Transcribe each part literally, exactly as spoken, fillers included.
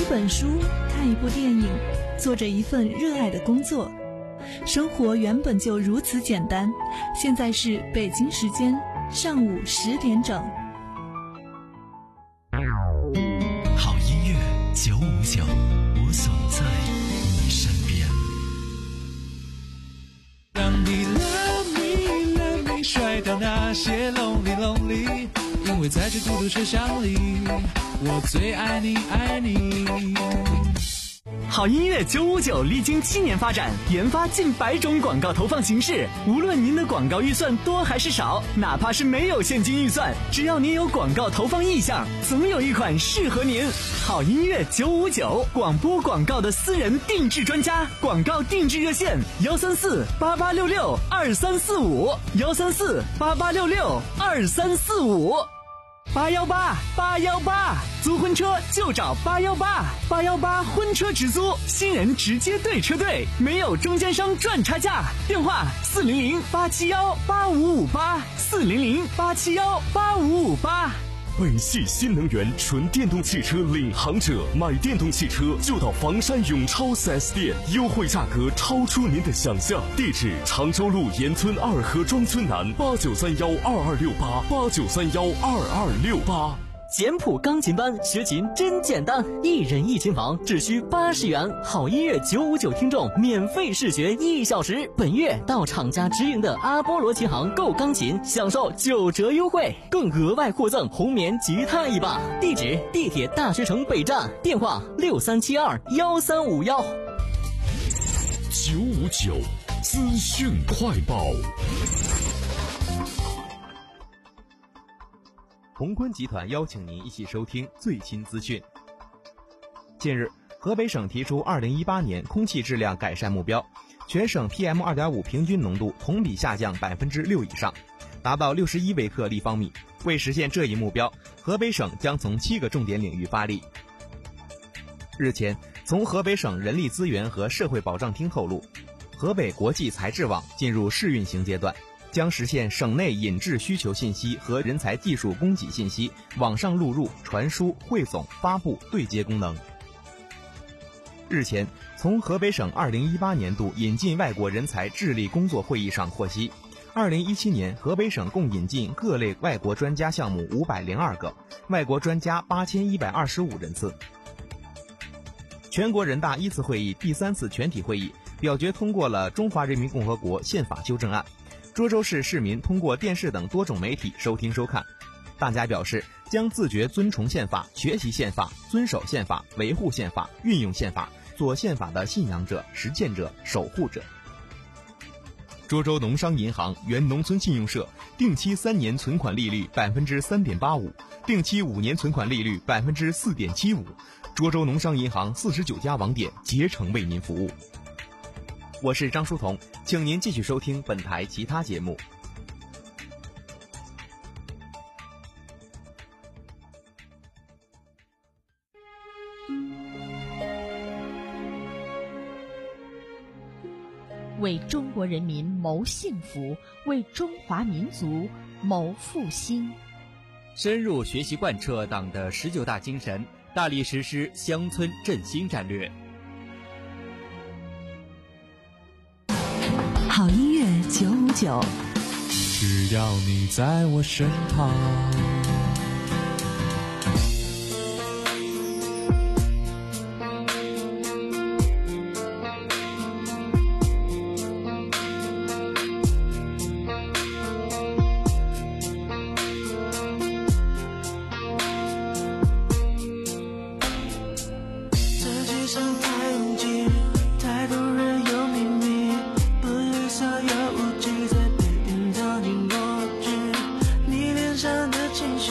本书，看一部电影，做着一份热爱的工作。生活原本就如此简单。现在是北京时间上午十点整。 好音乐九五九，我总在你身边。 让你 love me love me 甩掉那些 lonely lonely， 因为在这孤独车厢里，我最爱你爱你。 好音乐九五九历经七年发展，研发近百种广告投放形式。无论您的广告预算多还是少，哪怕是没有现金预算，只要您有广告投放意向，总有一款适合您。好音乐九五九，广播广告的私人定制专家，广告定制热线：幺三四八八六六二三四五，幺三四八八六六二三四五。八幺八八幺八，租婚车就找八幺八，八幺八婚车直租，新人直接对车队，没有中间商赚差价。电话四零零八七幺八五五八，四零零八七幺八五五八。 北汽新能源纯电动汽车领航者，买电动汽车就到房山永超 四 S 店，优惠价格超出您的想象。地址：常州路沿村二河庄村南，八九三幺二二六八，八九三幺二二六八。 简谱钢琴班学琴真简单，一人一琴房只需八十元。好音乐九五九听众免费试学一小时。本月到厂家直营的阿波罗琴行购钢琴，享受九折优惠，更额外获赠红棉吉他一把。地址：地铁大学城北站，电话六三七二幺三五幺。 九五九资讯快报。 宏坤集团邀请您一起收听最新资讯。近日，河北省提出二零一八年空气质量改善目标，全省 P M 二点五 平均浓度同比下降百分之六以上，达到六十一微克立方米。为实现这一目标，河北省将从七个重点领域发力。日前，从河北省人力资源和社会保障厅透露，河北国际财智网进入试运行阶段，将实现省内引质需求信息和人才技术供给信息网上录入、传输、汇总、发布对接功能。日前，从河北省二零一八年度引进外国人才智力工作会议上获悉，二零一七年河北省共引进各类外国专家项目五百零二个，外国专家八千一百二十五人次。全国人大一次会议第三次全体会议表决通过了《中华人民共和国宪法修正案》，涿州市市民通过电视等多种媒体收听收看。大家表示将自觉遵从宪法、学习宪法、遵守宪法、维护宪法、运用宪法，做宪法的信仰者、实践者、守护者。涿州农商银行原农村信用社定期三年存款利率百分之三点八五，定期五年存款利率百分之四点七五。涿州农商银行四十九家网点竭诚为您服务。我是张书彤，请您继续收听本台其他节目。 为中国人民谋幸福，为中华民族谋复兴。 深入学习贯彻党的十九大精神，大力实施乡村振兴战略。 好音乐九五九， 只要你在我身旁。 情绪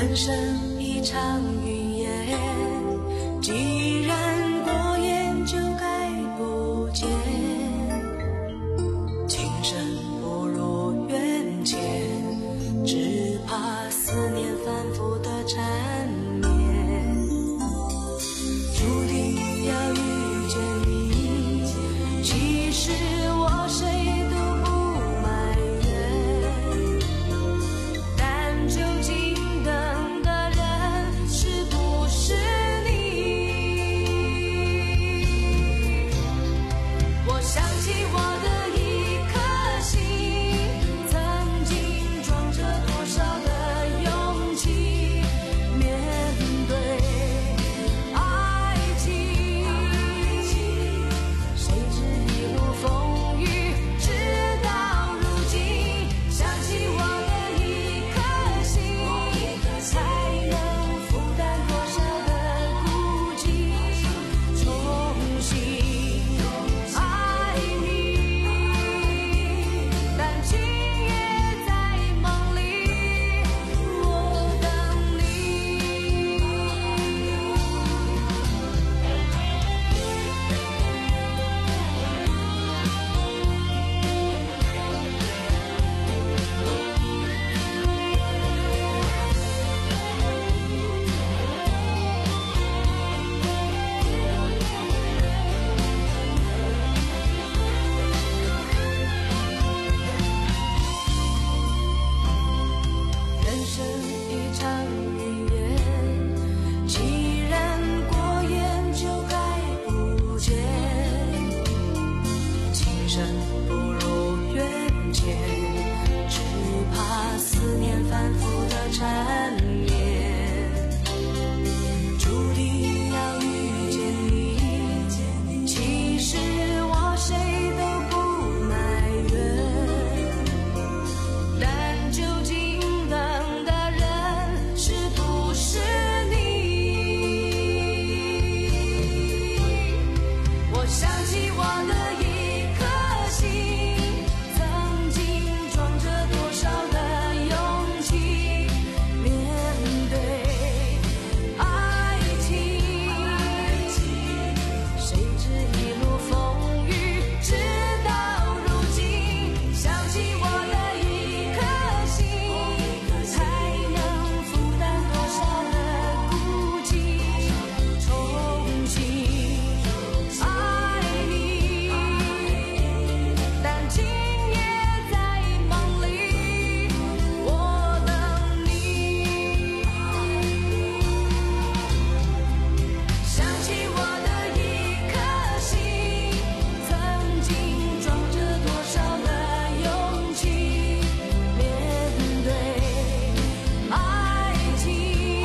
人生一场云烟，既然过眼就该不见，情深不如缘浅，只怕思念反复的缠绵，注定要遇见你，其实我谁都不埋怨，但究竟等的人是不是你？我想起我的一颗心，曾经装着多少的勇气，面对爱情，谁知一路风雨，直到如今，想起我的一颗心，才能负担多少的孤寂，重新爱你。但今夜在梦里，我等你。人生一场云烟，既然过眼就该不见，情深不如缘浅，只怕思念反复的缠绵，注定要遇见你，其实我谁都不埋怨，但究竟等的人是不是你？我想起我的一颗心，曾经装着多少的勇气，面对爱情，谁知一路风雨，直到如今，想起我的一颗心，才能负担多少的孤寂，重新爱你。但今夜在梦里，我等你。想起我的一颗心，曾经装着多少的勇气，面对爱情，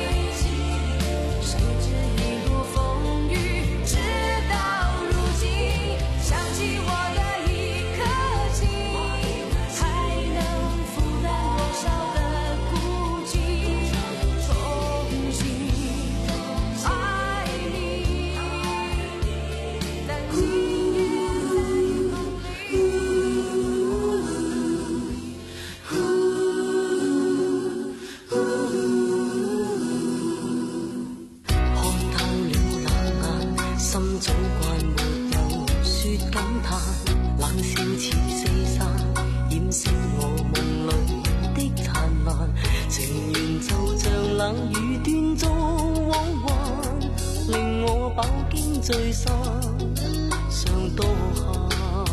谁知一路风雨，直到如今，想起我的一颗心，才能负担多少的孤寂，重新爱你。但今夜看透了冷眼，心早慣沒有說感嘆，冷笑似四散，掩飾我夢裏的燦爛，情緣就像冷雨斷續往還，令我飽經聚散，尚多限。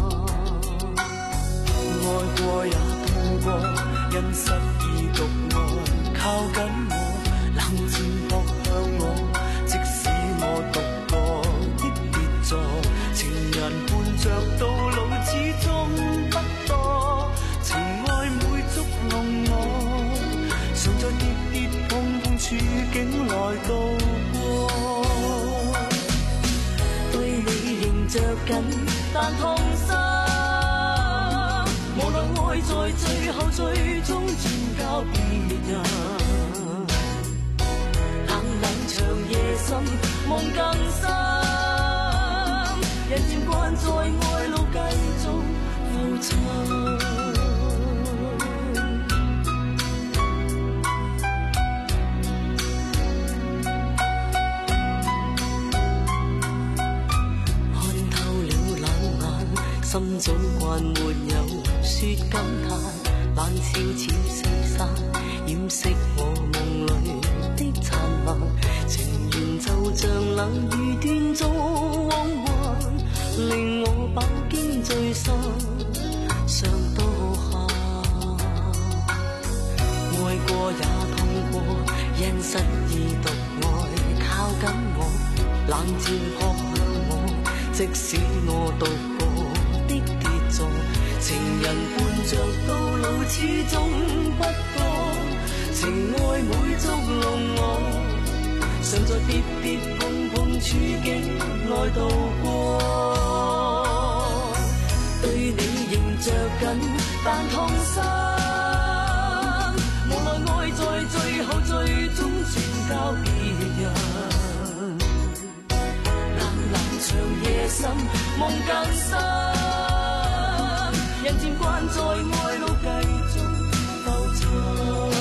愛過也痛過，因失意獨愛，靠緊我，冷箭撲向我，即使我獨個的跌座，情人伴着到老始終不多，情愛每觸弄我，常在跌跌碰碰處境來渡過，對你仍着緊，但痛心。無奈愛在最後最終轉交別人，冷冷長夜深，夢更深，人漸慣在愛路繼續浮沉。 早慣沒有說感嘆，冷悄悄四散，掩飾我夢裏的燦爛。情緣就像冷雨斷續往還，令我飽經醉心，想多下。愛過也痛過，因失意獨愛靠緊我，冷箭撲向我，即使我獨個的跌坐，情人伴着到老始終不覺，情愛每捉弄我，常在跌跌碰碰處境內度過。對你仍着緊，但痛心，無奈愛在最後最終轉交別人。冷冷長夜深，夢更深，人漸慣在愛路繼續浮沉。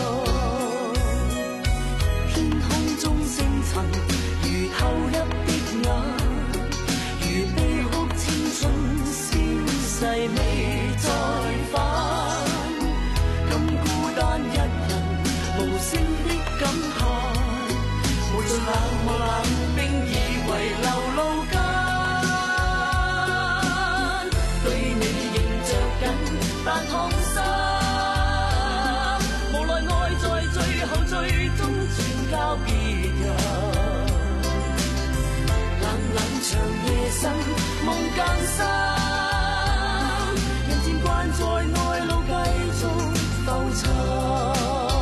天空中星塵如投入的眼，如悲哭青春消逝未再返。咁孤單一人無聲的感嘆，無盡冷漠冷冰以為流露間。對你仍着緊，但痛心，無奈愛在最後最終轉交別人。冷冷長夜深，夢更深，人漸慣在愛路繼續浮沉。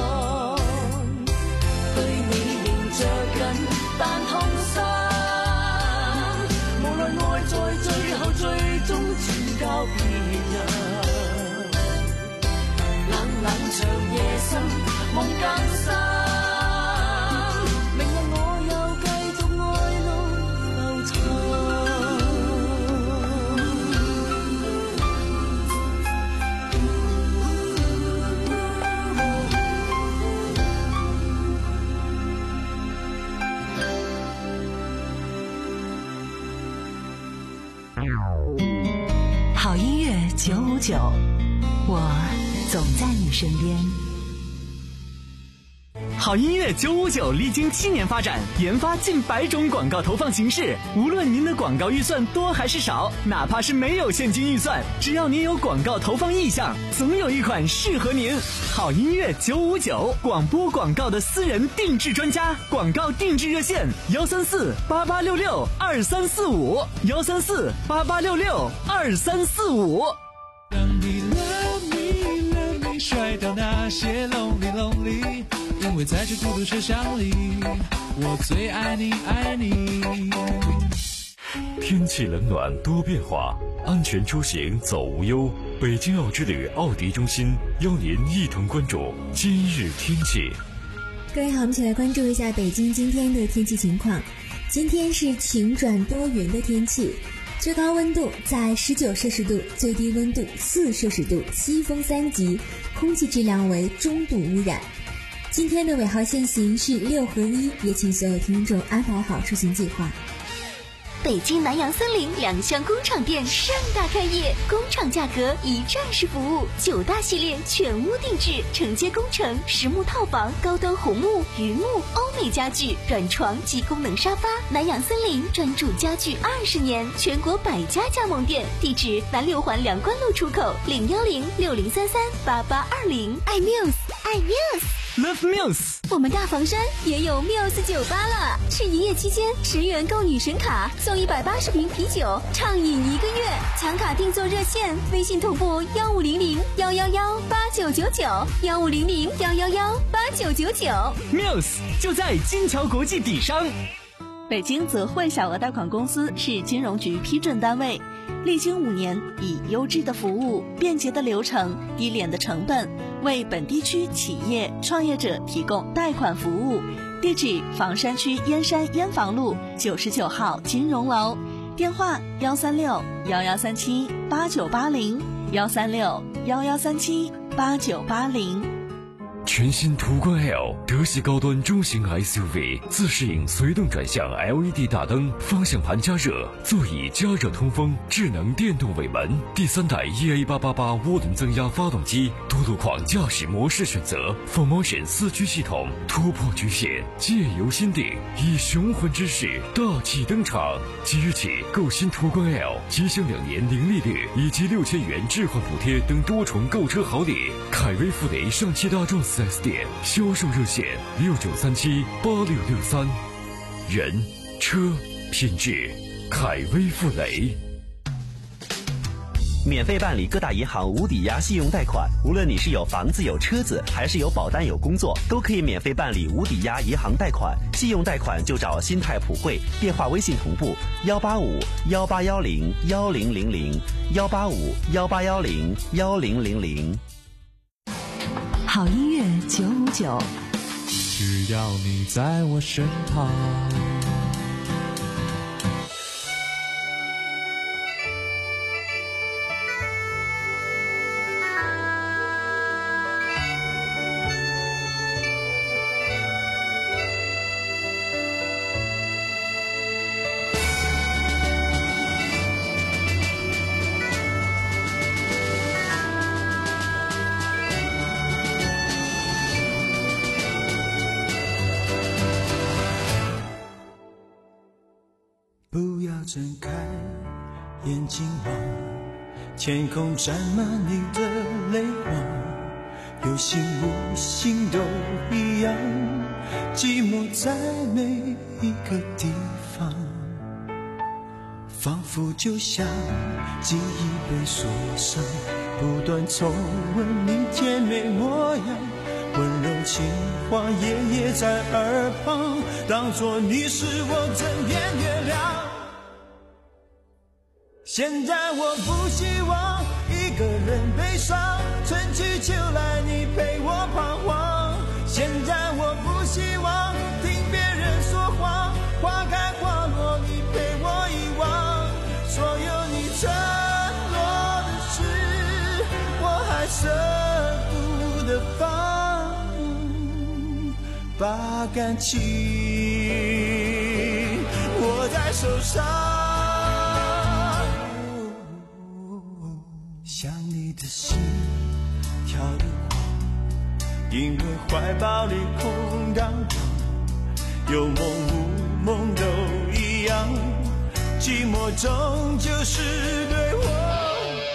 對你仍着緊，但痛心，無奈愛在最後最終轉交別人。冷冷長夜深，夢更深，明日我又繼續愛路浮沉。 好音乐九五九，我总在你身边。 好音乐九五九历经七年发展，研发近百种广告投放形式。无论您的广告预算多还是少，哪怕是没有现金预算，只要您有广告投放意向，总有一款适合您。好音乐九五九，广播广告的私人定制专家，广告定制热线：幺三四八八六六二三四五，幺三四八八六六二三四五。 当你 love me love me 甩掉那些 lonely lonely， 因为在这孤独车厢里，我最爱你爱你。 天气冷暖多变化，安全出行走无忧。北京奥之旅奥迪中心邀您一同关注今日天气。 各位好，我们一起来关注一下北京今天的天气情况。今天是晴转多云的天气，最高温度在十九摄氏度，最低温度四摄氏度，西风三级，空气质量为中度污染。今天的尾号限行是六合一，也请所有听众安排好出行计划。 北京南洋森林两厢工厂店盛大开业，工厂价格一站式服务，九大系列全屋定制，承接工程、实木套房、高端红木、榆木、欧美家具、软床及功能沙发。南洋森林专注家具二十年，全国百家加盟店，地址南六环两关路出口，零幺零六零三三八八二零。爱 Muse， 爱 Muse。Love Muse， 我们大房山也有 Muse 酒吧了，是营业期间十元购女神卡送一百八十瓶啤酒，畅饮一个月。抢卡订座热线：微信同步幺五零零幺幺幺八九九九，幺五零零幺幺幺八九九九。 Muse 就在金桥国际底商。 北京泽汇小额贷款公司是金融局批准单位，历经五年，以优质的服务、便捷的流程、低廉的成本，为本地区企业创业者提供贷款服务。地址：房山区燕山燕房路九十九号金融楼，电话：幺三六幺幺三七八九八零，幺三六幺幺三七八九八零。 全新途观 L 德系高端中型 S U V， 自适应随动转向 L E D 大灯，方向盘加热，座椅加热通风，智能电动尾门，第三代 E A 八八八涡轮增压发动机，多路况驾驶模式选择 ，Four Motion 四驱系统，突破局限，借由心定，以雄浑之势大气登场。即日起购新途观 L， 即享两年零利率以及六千元置换补贴等多重购车好礼。凯威富雷上汽大众 四 S 店销售热线六九三七八六六三。人车品质，凯威富雷。 免费办理各大银行无抵押信用贷款，无论你是有房子有车子，还是有保单有工作，都可以免费办理无抵押银行贷款。信用贷款就找新泰普惠，电话微信同步幺八五幺八幺零幺零零零幺八五幺八幺零幺零零零。 好音乐九五九， 只要你在我身旁。 不要睁开眼睛望，天空沾满你的泪光，有心无心都一样，寂寞在每一个地方，仿佛就像记忆被锁上，不断重温你甜美模样，温柔情话夜夜在耳旁，当作你是我枕边月亮。现在我不希望一个人悲伤，春去秋来你陪我彷徨。现在我不希望听别人说谎，花开花落你陪我遗忘，所有你承诺的事我还舍不得放，把感情握在手上。想你的心跳得慌，因为怀抱里空荡荡，有梦无梦都一样，寂寞终究是对我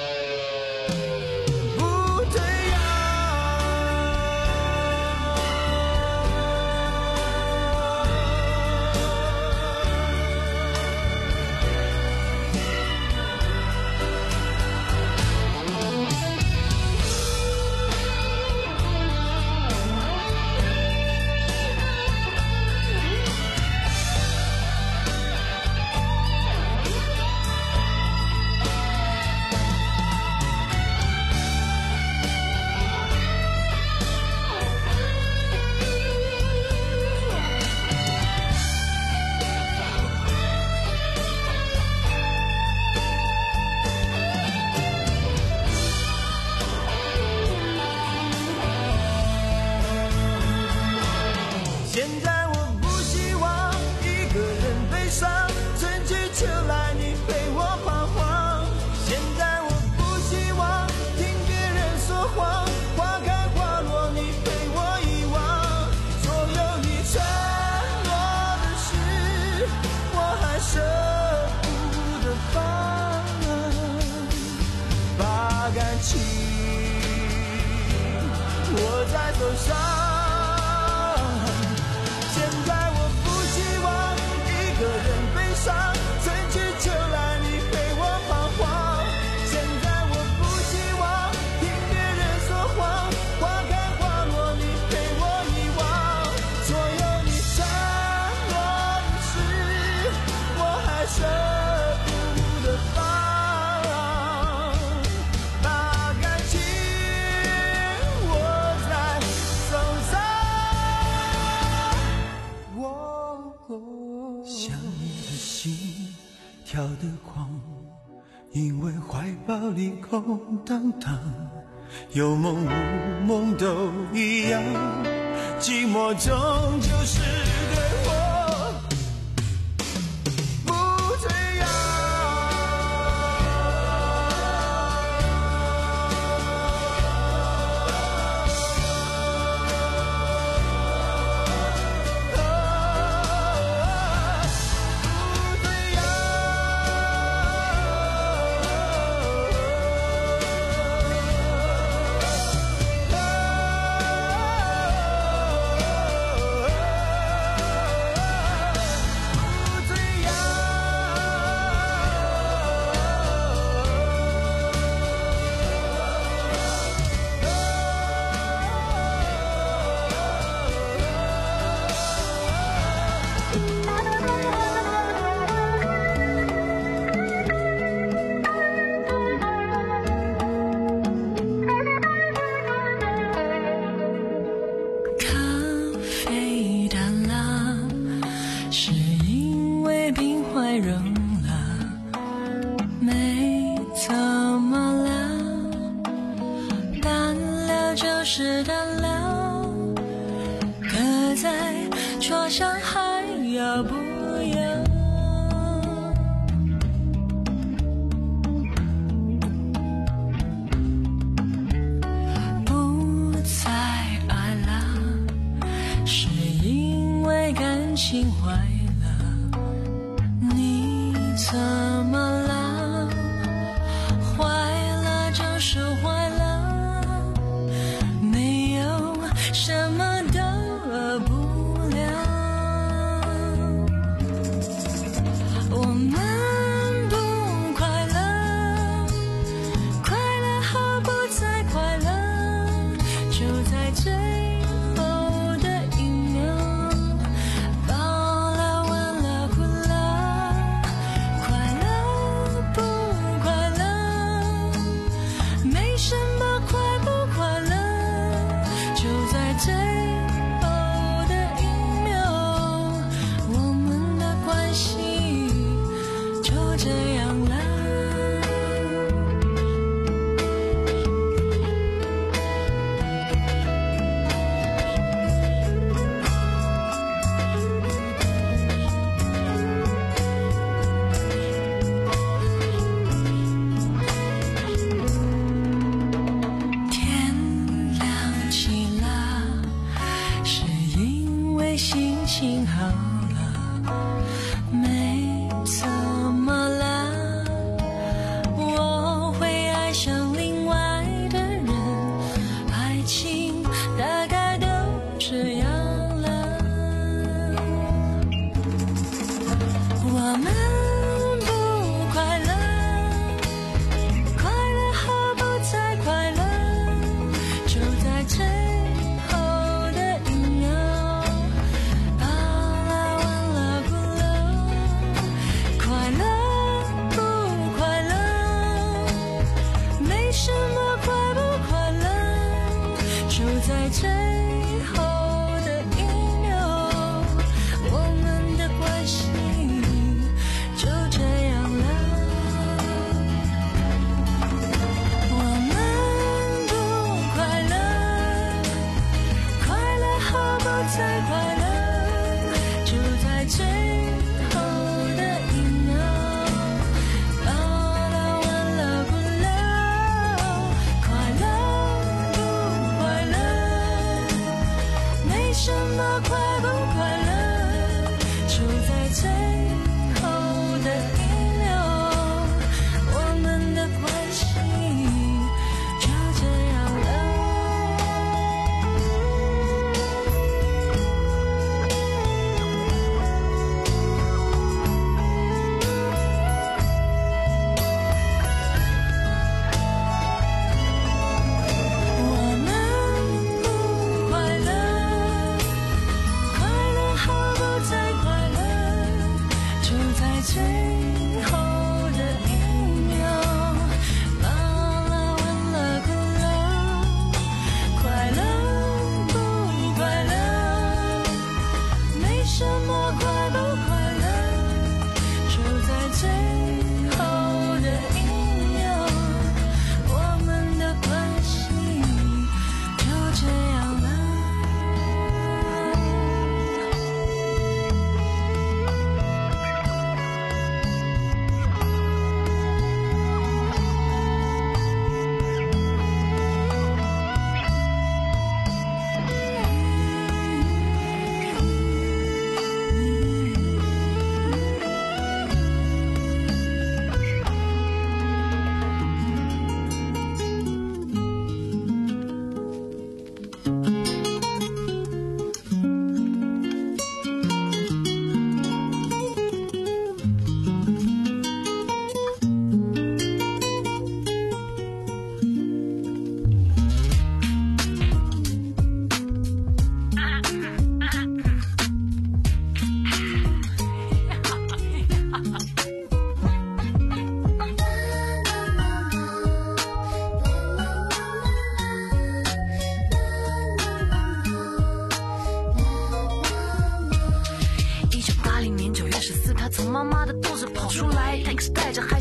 握在手上。现在我不希望一个人悲伤，春去秋来你陪我彷徨。现在我不希望听别人说谎，花开花落你陪我遗忘。所有你承诺的事，我还舍不得放。想你的心跳得狂，因为怀抱里空荡荡， 有梦无梦都一样，寂寞终究是对我不退让。 是淡了，刻在桌上还要不要？不再爱了，是因为感情坏了。你怎么了？坏了就是坏了。什么都不了，我们不快乐，快乐和不再快乐，就在最后的一秒，饱了完了哭了，快乐不快乐，没什么快不快乐。就在最后的一秒，我们的关系就这样了。心情好了，没怎么了，我会爱上另外的人，爱情大概都这样了。我们不快乐，快乐和不再快乐，就在最在最后的一秒，我们的关系就这样了。我们不快乐，快乐和不再快乐，就在最后的一秒，饱了完了哭了，快乐不快乐。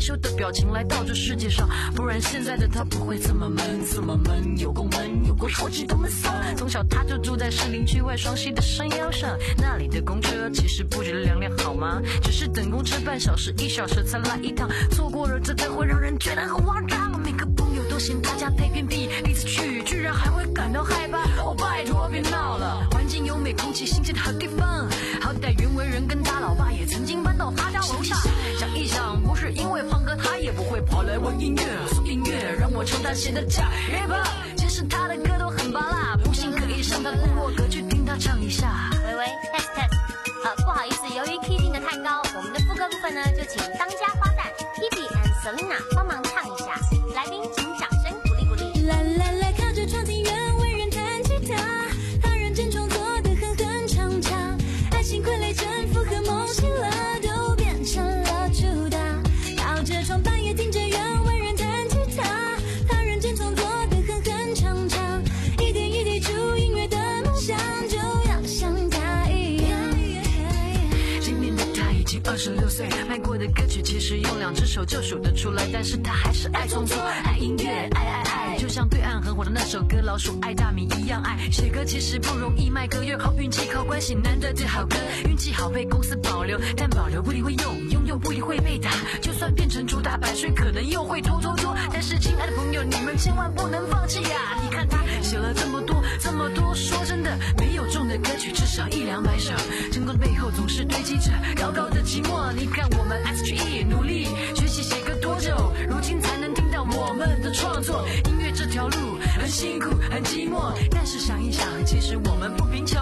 羞的表情来到这世界上，不然现在的他不会这么闷，这么闷，有够闷，有够超级的闷骚。从小他就住在士林区外双溪的山腰上，那里的公车其实不止两辆好吗？只是等公车半小时一小时才来一趟，错过了这才会让人觉得很慌张。每个朋友都嫌他家太偏僻，第一次去居然还会感到害怕。哦，拜托别闹了，环境优美，空气新鲜的好地方。好歹袁惟仁跟他老爸也曾经搬到他家楼下。想一想，不是因为胖哥，他也不会跑来问音乐。说音乐让我唱他写的假 hiphop， 其实他的歌都很拔辣，不信可以上他部落格去听他唱一下。 喂喂 test test， 呃，不好意思，由于 key 定的太高，我们的副歌部分呢，就请当家花旦 Hebe and Selina 帮忙唱一下。来宾请掌声鼓励鼓励。 啦啦啦，靠着窗庭院为人弹吉他，他认真创作的哼哼唱唱，爱情傀儡征服和梦醒了都变成了主打，靠着窗半夜听着原为人弹吉他，他认真创作的哼哼唱唱，一点一滴出音乐的梦想就要像他一样。 今年的他已经二十六岁，卖过的歌曲其实用两只手就数得出来，但是他还是爱创作，爱音乐，爱爱爱，就像对岸很火的那首歌《老鼠爱大米》一样爱。写歌其实不容易，卖歌越好，运气靠关系，难得的好歌，运气好被公司保留，但保留不一定会用，拥有不一定会被打，就算变成主打版税，可能又会偷偷做。但是亲爱的朋友，你们千万不能放弃呀！你看他写了这么多这么多，说真的，没有中的歌曲至少一两百首，成功的背后总是堆积着高高的寂寞。你看我们 S G E 努力学习写歌多久，如今才能听到我们的创作。音乐这条路很辛苦很寂寞，但是想一想，其实我们不贫穷。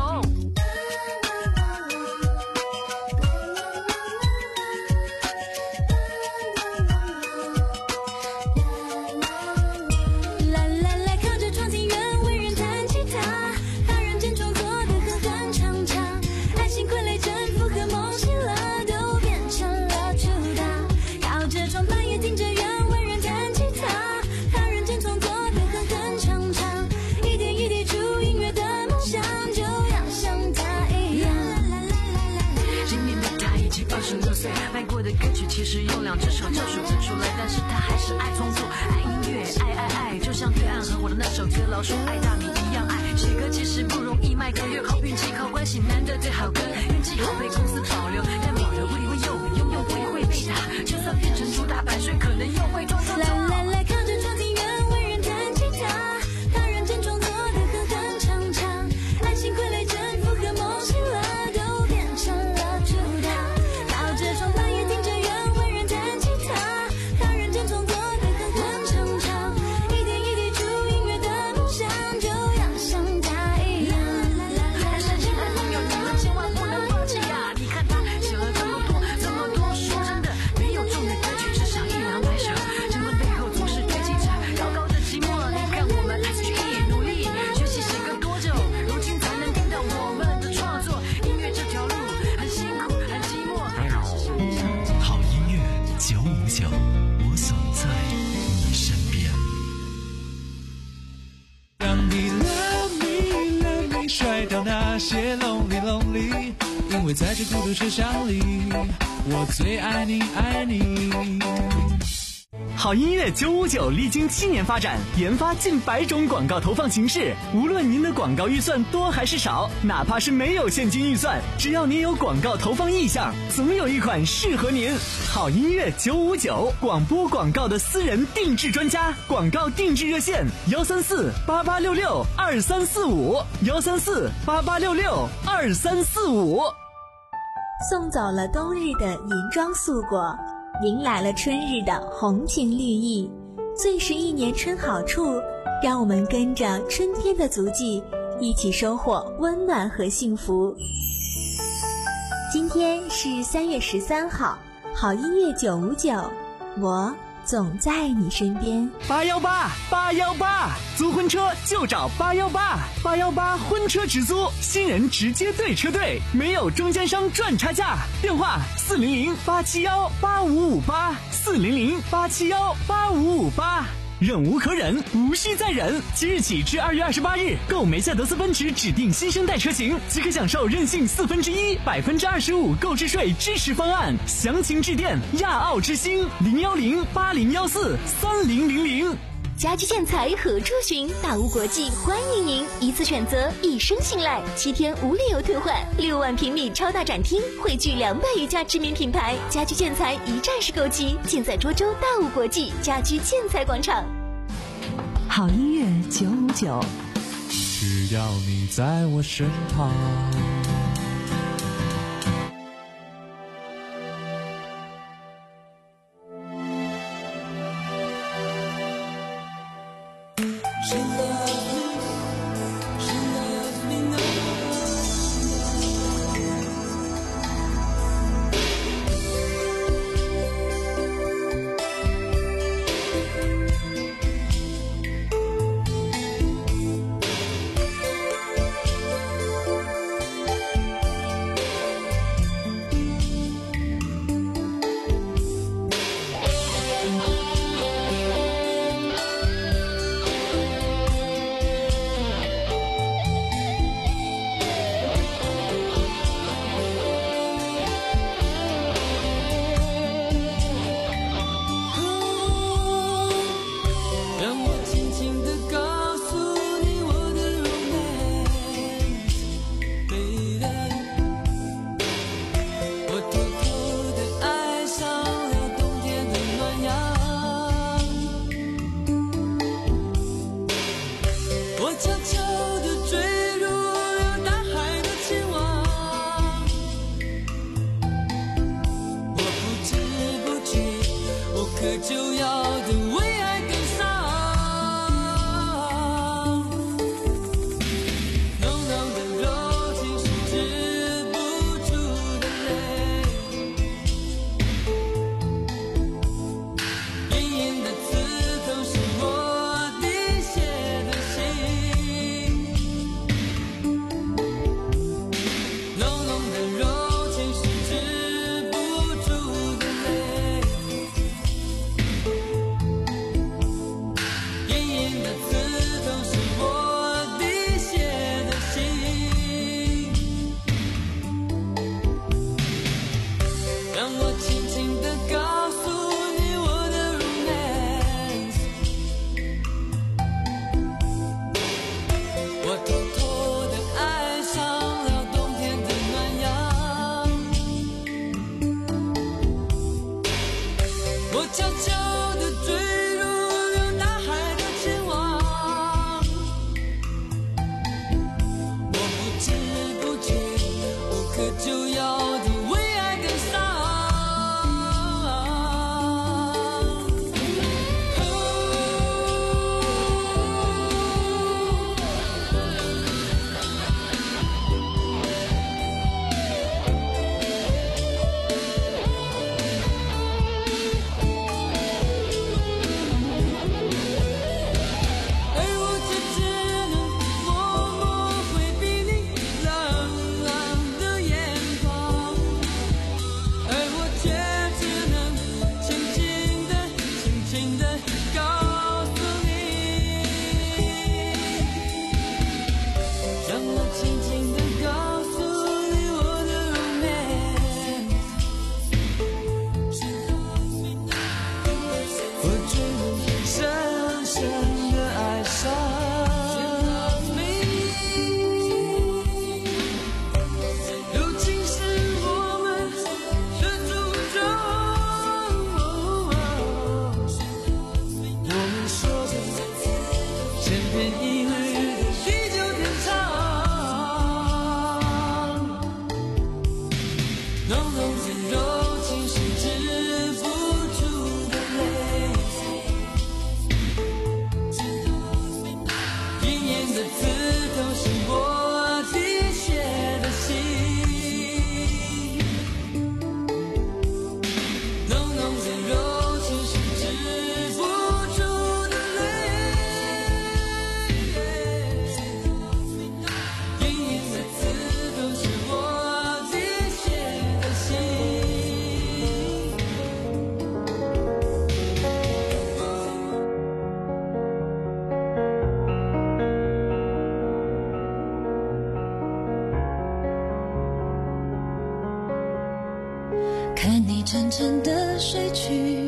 卖过的歌曲其实用两只手就数得出来，但是他还是爱创作，爱音乐，爱爱爱，就像对岸很火的那首歌《老鼠爱大米》一样爱。写歌其实不容易，卖歌越好，运气靠关系，难得的好歌，运气好被公司保留，但保留不一定会用，拥有不一定会被打，就算变成主打版税，可能又会偷偷做。 啦啦啦，靠着窗庭院为人弹吉他，他认真创作的哼哼唱唱，爱情傀儡征服和梦醒了都变成了主打，靠着窗半夜听着原为人弹吉他，他认真创作的哼哼唱唱，一点一滴出音乐的梦想就要像他一样。 但是亲爱的朋友，你们千万不能放弃呀！你看他写了这么多这么多，说真的，没有中的歌曲至少一两百首，成功背后总是堆积着高高的寂寞。你看我们 S G E 努力学习写歌多久，如今才能听到我们的创作。音乐这条路很辛苦很寂寞。 好音乐九五九，我总在你身边。 让你 love me love me 甩掉那些 lonely lonely， 因为在这孤独车厢里，我最爱你爱你。 好音乐九五九历经七年发展，研发近百种广告投放形式。无论您的广告预算多还是少，哪怕是没有现金预算，只要您有广告投放意向，总有一款适合您。好音乐九五九，广播广告的私人定制专家，广告定制热线：幺三四八八六六二三四五，幺三四八八六六二三四五。 送走了冬日的银装素裹，迎来了春日的红情绿意，最是一年春好处，让我们跟着春天的足迹，一起收获温暖和幸福。今天是三月十三号，好音乐九五九，我总在你身边。 八幺八八幺八，租婚车就找八幺八，八幺八婚车直租，新人直接对车队，没有中间商赚差价。电话四零零八七幺八五五八，四零零八七幺八五五八。 忍无可忍，无需再忍。即日起至二月二十八日，购梅赛德斯奔驰指定新生代车型，即可享受任性四分之一、百分之二十五购置税支持方案。详情致电亚奥之星零幺零八零幺四三零零零。 家居建材何处寻？大屋国际欢迎您，一次选择，一生信赖，七天无理由退换。六万平米超大展厅，汇聚两百余家知名品牌，家居建材一站式购齐，尽在涿州大屋国际家居建材广场。 好音乐九五九， 只要你在我身旁。 沉的睡去，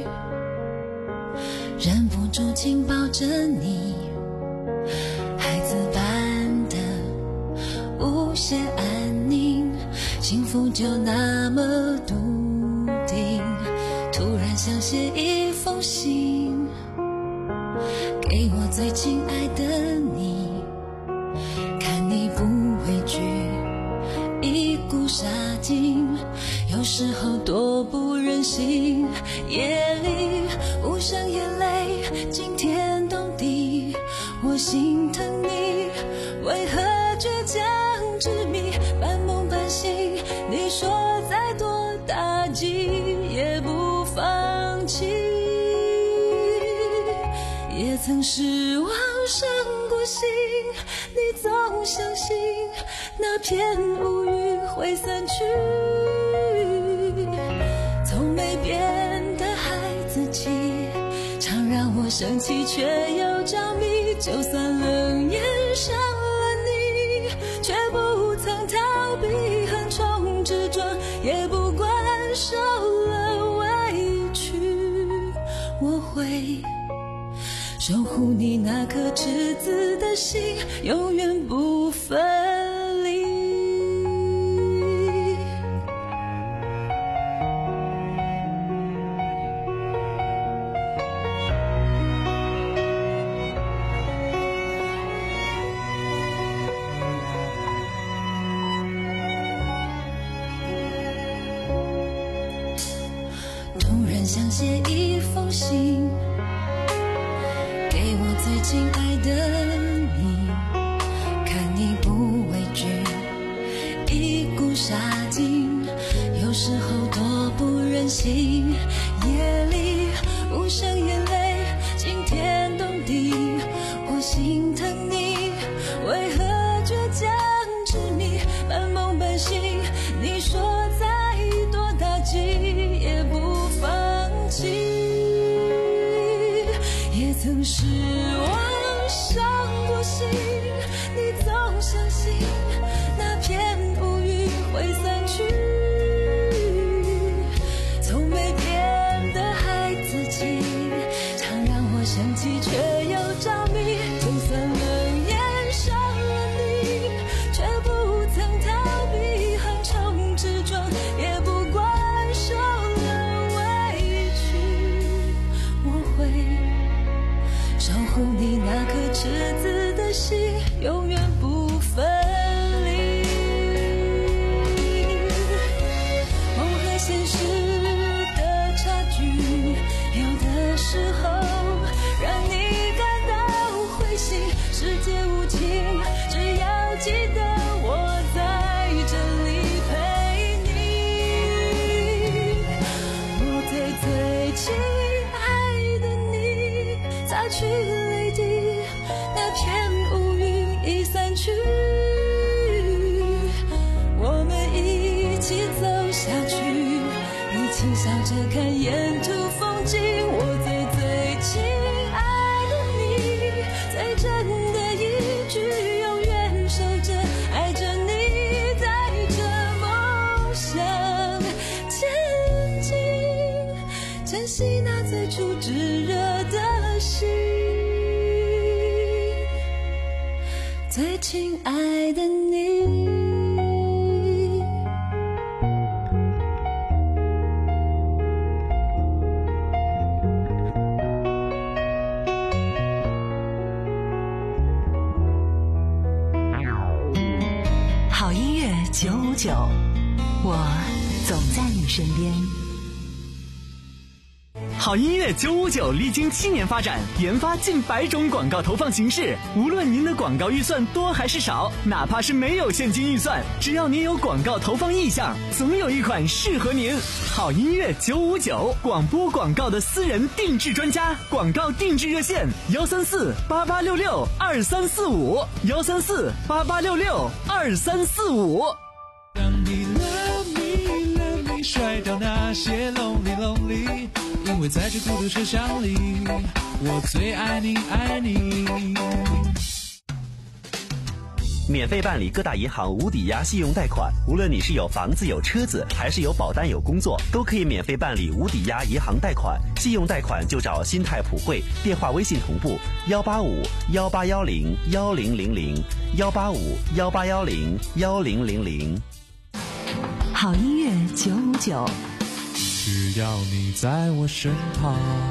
忍不住紧抱着你，孩子般的无限安宁，幸福就那么笃定。突然想写一封信给我最亲爱的你，看你不畏惧一股杀劲，有时候多不忍心，夜里无声眼泪惊天动地，我心疼你为何倔强执迷，半梦半醒，你说再多打击也不放弃，也曾失望伤过心，你总相信那片乌云会散去，从没变的孩子气，常让我生气却又着迷，就算冷眼伤了你，却不曾逃避横冲直撞，也不管受了委屈，我会守护你那颗赤子的心，永远不分离。突然想写一封信给我最亲爱的你，看你不畏惧一股杀劲，有时候多不忍心，夜里无声眼泪惊天动地，我心疼你为何倔强执迷，半梦半醒，你说再多打击也不放弃，也曾失望伤过心，你总相信那片乌云会散去，从没变的孩子气，常让我生气却又着迷，就算冷眼伤了你，却不曾逃避横冲直撞，也不管受了委屈，我会守护你那颗赤子的心，永远不分离。梦和现实的差距，有的时候让你感到灰心，世界无情，只要记得我在这里陪你，我最最亲爱的你，擦去泪滴，那片乌云已散去，我们一起走下去，一起笑着看沿途风景，我最最亲爱的你，最真的一句永远守着，爱着你，带着梦想前进，珍惜那最初炙热的心，最亲爱的你。 好音乐九五九，我总在你身边。 好音乐九五九历经七年发展，研发近百种广告投放形式。无论您的广告预算多还是少，哪怕是没有现金预算，只要您有广告投放意向，总有一款适合您。好音乐九五九，广播广告的私人定制专家，广告定制热线：幺三四八八六六二三四五，幺三四八八六六二三四五。 让你 love me love me 甩掉那些 lonely lonely， 因为在这孤独车厢里，我最爱你爱你。 免费办理各大银行无抵押信用贷款。无论你是有房子有车子，还是有保单有工作，都可以免费办理无抵押银行贷款。信用贷款就找新泰普惠，电话微信同步幺八五幺八幺零幺零零零幺八五幺八幺零幺零零零。 好音乐九五九， 只要你在我身旁。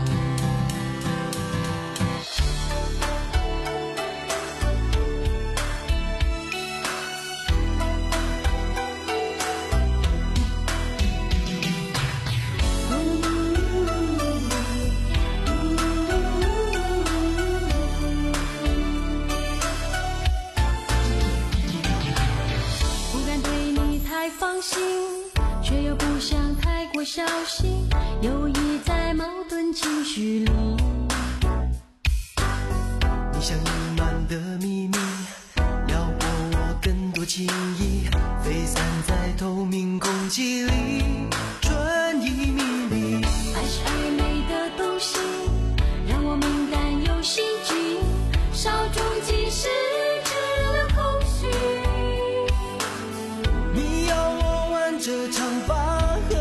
小心，犹疑在矛盾情绪里。 你像隐瞒的秘密，撩拨我更多情意，飞散在透明空气里，春意迷离。 爱是暧昧的东西，让我敏感又心悸，稍纵即逝，只留空虚。 你要我玩这场吧。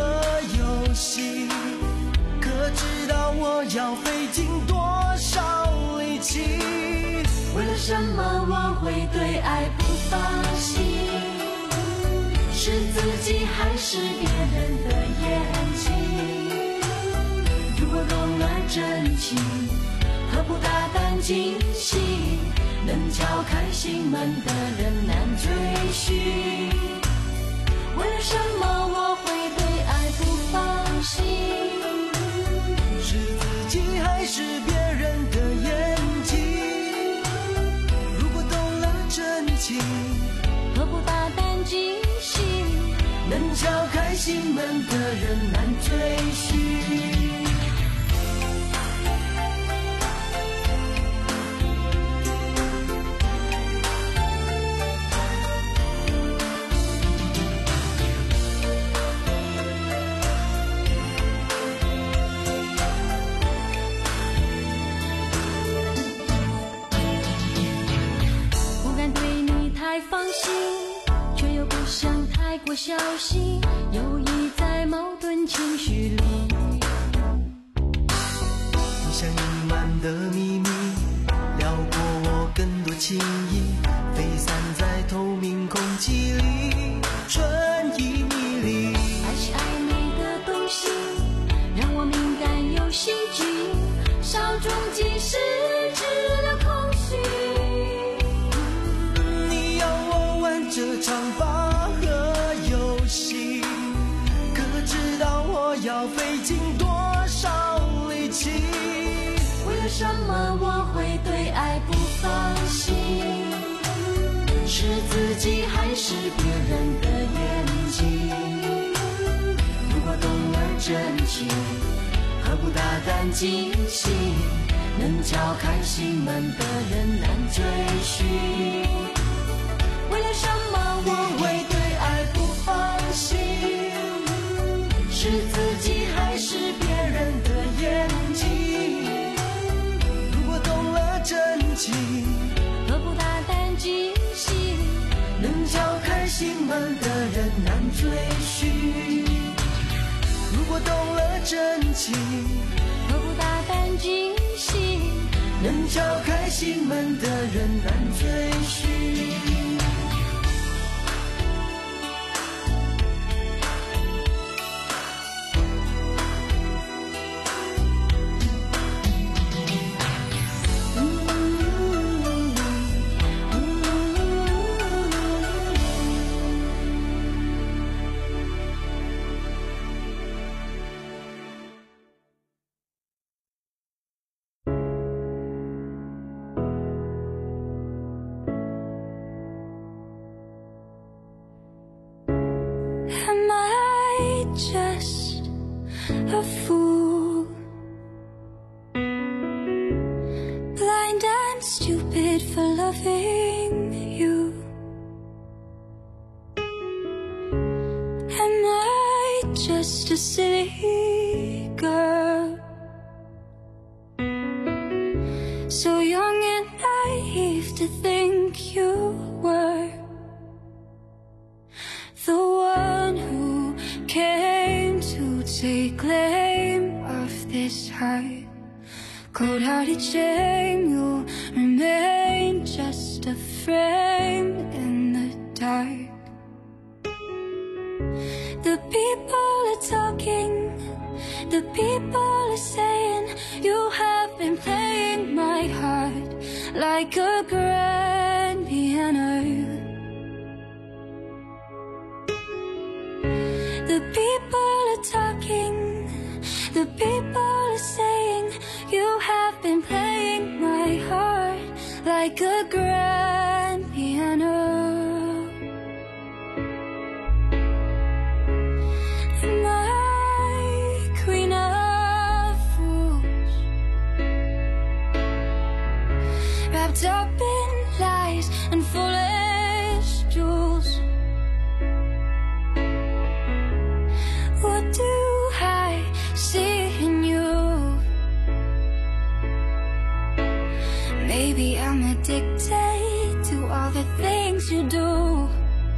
可知道我要费尽多少力气？ 为了什么我会对爱不放心？是自己还是别人的眼睛？如果懂了真情，何不大胆惊喜？能敲开心门的人难追寻。为了什么我会对爱不放心？ 是自己还是别人的眼睛？如果懂了真情， 何不大胆惊喜？ 能敲开心门的人难追寻。 过小心，犹疑在矛盾情绪里。 你像隐瞒的秘密，撩拨我更多情意，飞散在透明空气里，春意迷离。 爱是暧昧的东西，让我敏感又心悸，稍纵即逝，只留空虚。 你要我玩这场吧。可知道我要费尽多少力气？ 为了什么我会对爱不放心？是自己还是别人的眼睛？如果懂了真情，何不大胆惊喜？能敲开心门的人难追寻。为了什么我会对爱不放心？是自己还是别人的眼睛？ 如果懂了真情， 何不大胆惊喜？ 能敲开心门的人难追寻。如果懂了真情， 何不大胆惊喜？ 能敲开心门的人难追寻。 Just a fool, blind and stupid for loving you. Am I just a silly girl, so young and naive to think you were tight. Cold-hearted shame, you'll remain just a frame in the dark. The people are talking, the people are saying you have been playing my heart like a grand piano. The people are talking, the people are saying you have been playing my heart like a grand piano. My queen of fools, wrapped up in lies and foolish jewels. What do I see in you? Maybe I'm addicted to all the things you do.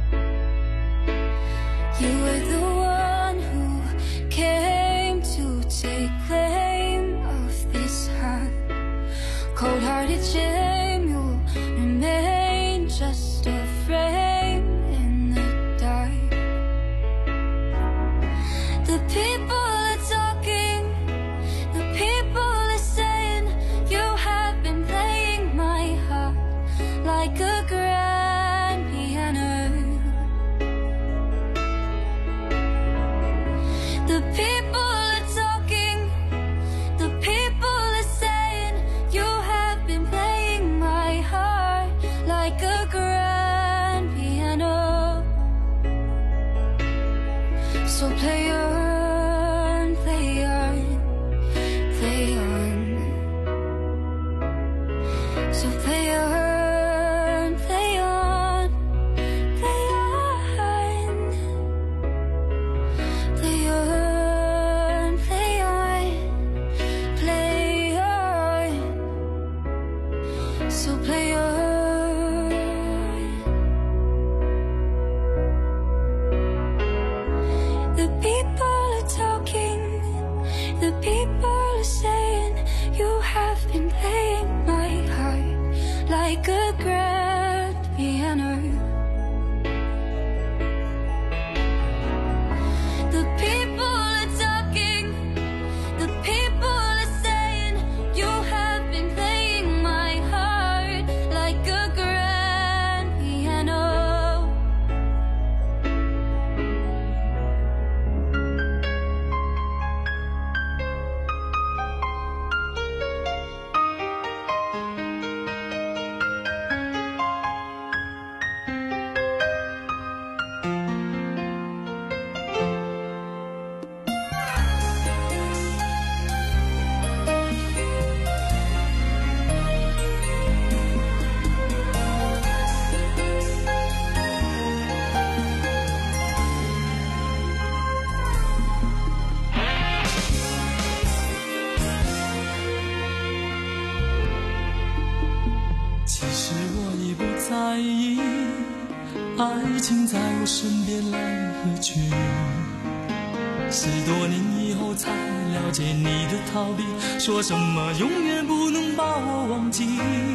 You were the one who came to take claim of this heart. Cold-hearted shame, you'll remain just a frame in the dark. The people are talking, the people are saying you have been playing my heart like a grand piano. The people are talking, the people are saying you have been playing my heart like a grand piano. So play on, play on, play on. So play on, play on, play on. Play on, play on, play on. So play on. The people are talking, the people are saying you have been playing my heart like a grand piano. The people are talking, the people are saying you have been playing my heart like a grand piano. 其实我已不在意，爱情在我身边来和去。十多年以后才了解你的逃避，说什么永远不能把我忘记。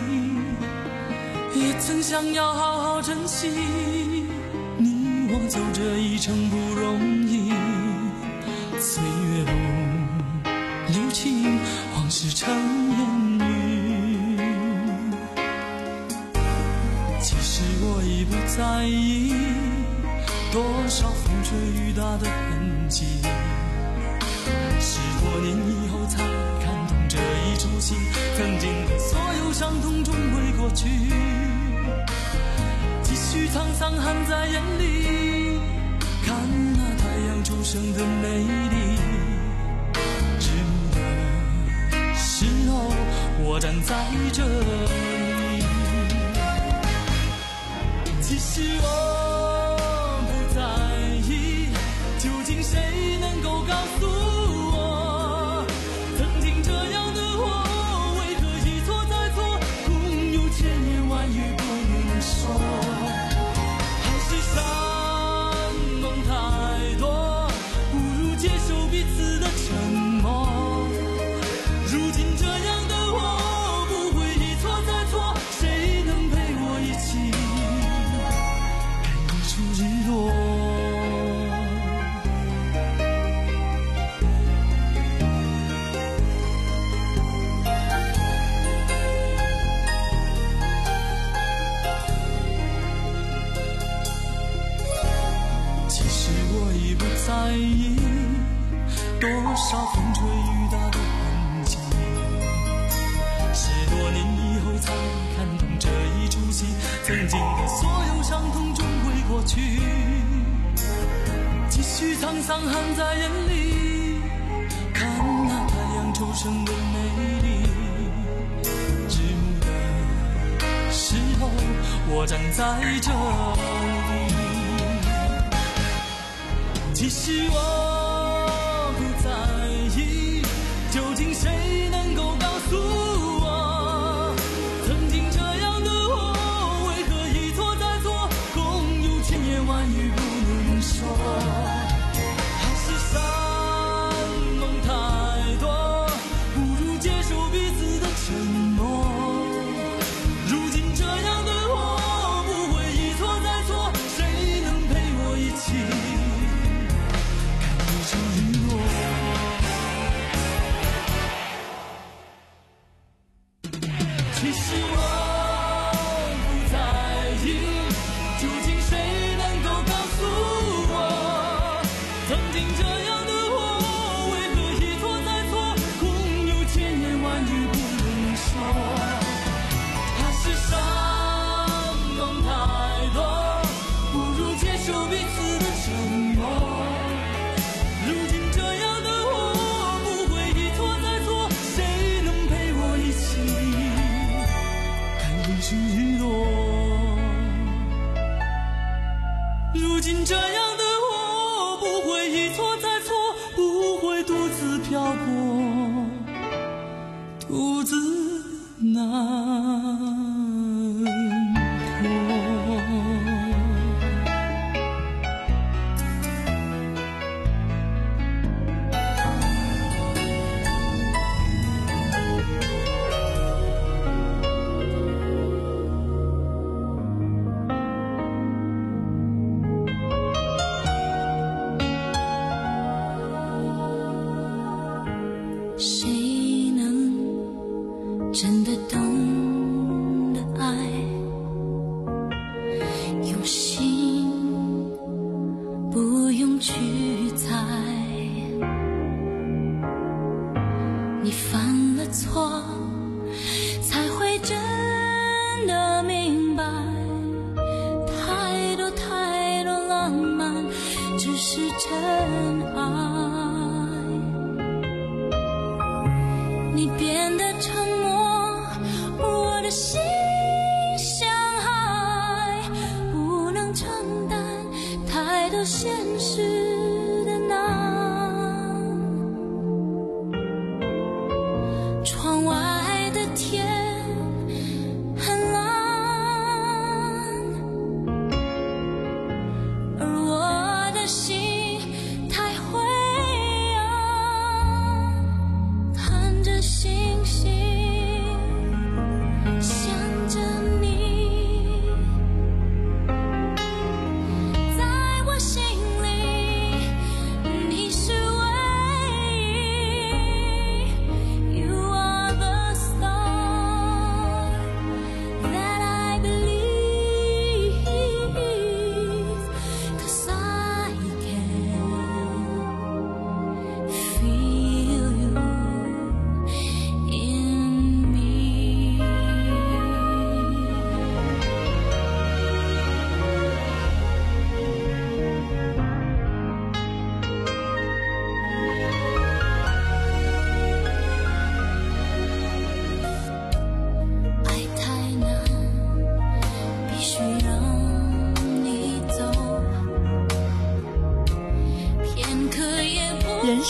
也曾想要好好珍惜，你我走这一程不容易。岁月不留情，往事成烟雨。其实我已不在意多少风吹雨打的痕迹，十多年以后才看懂这一出戏，曾经的所有伤痛终会过去，继续沧桑含在眼里，看那太阳初升的美丽。日暮的时候，我站在这里。其实我不在意，究竟谁能够告诉我，曾经这样的我，为何一错再错，空有千言万语不能说。还是山盟太多，不如接受彼此的沉默。 少风吹雨打的痕迹。十多年以后才看懂这一出戏，曾经的所有伤痛终会过去，继续沧桑含在眼里，看那太阳初升的美丽。日暮的时候，我站在这里，其实我不在意，究竟谁能够告诉我，曾经这样的我，为何一错再错，空有千言万语不能说。还是山盟太多，不如接受彼此的承诺。如今这样的我，不会一错再错，谁能陪我一起看日出日落。其实我不在意，究竟谁能够告诉我，曾经这样的我，为何一错再错，空有千言万语不能说。还是山盟太多，不如接受彼此的承诺。如今这样的我，不会一错再错，谁能陪我一起看日出日落。如今这样的我，不会一错再错，不会独自漂泊，独自难。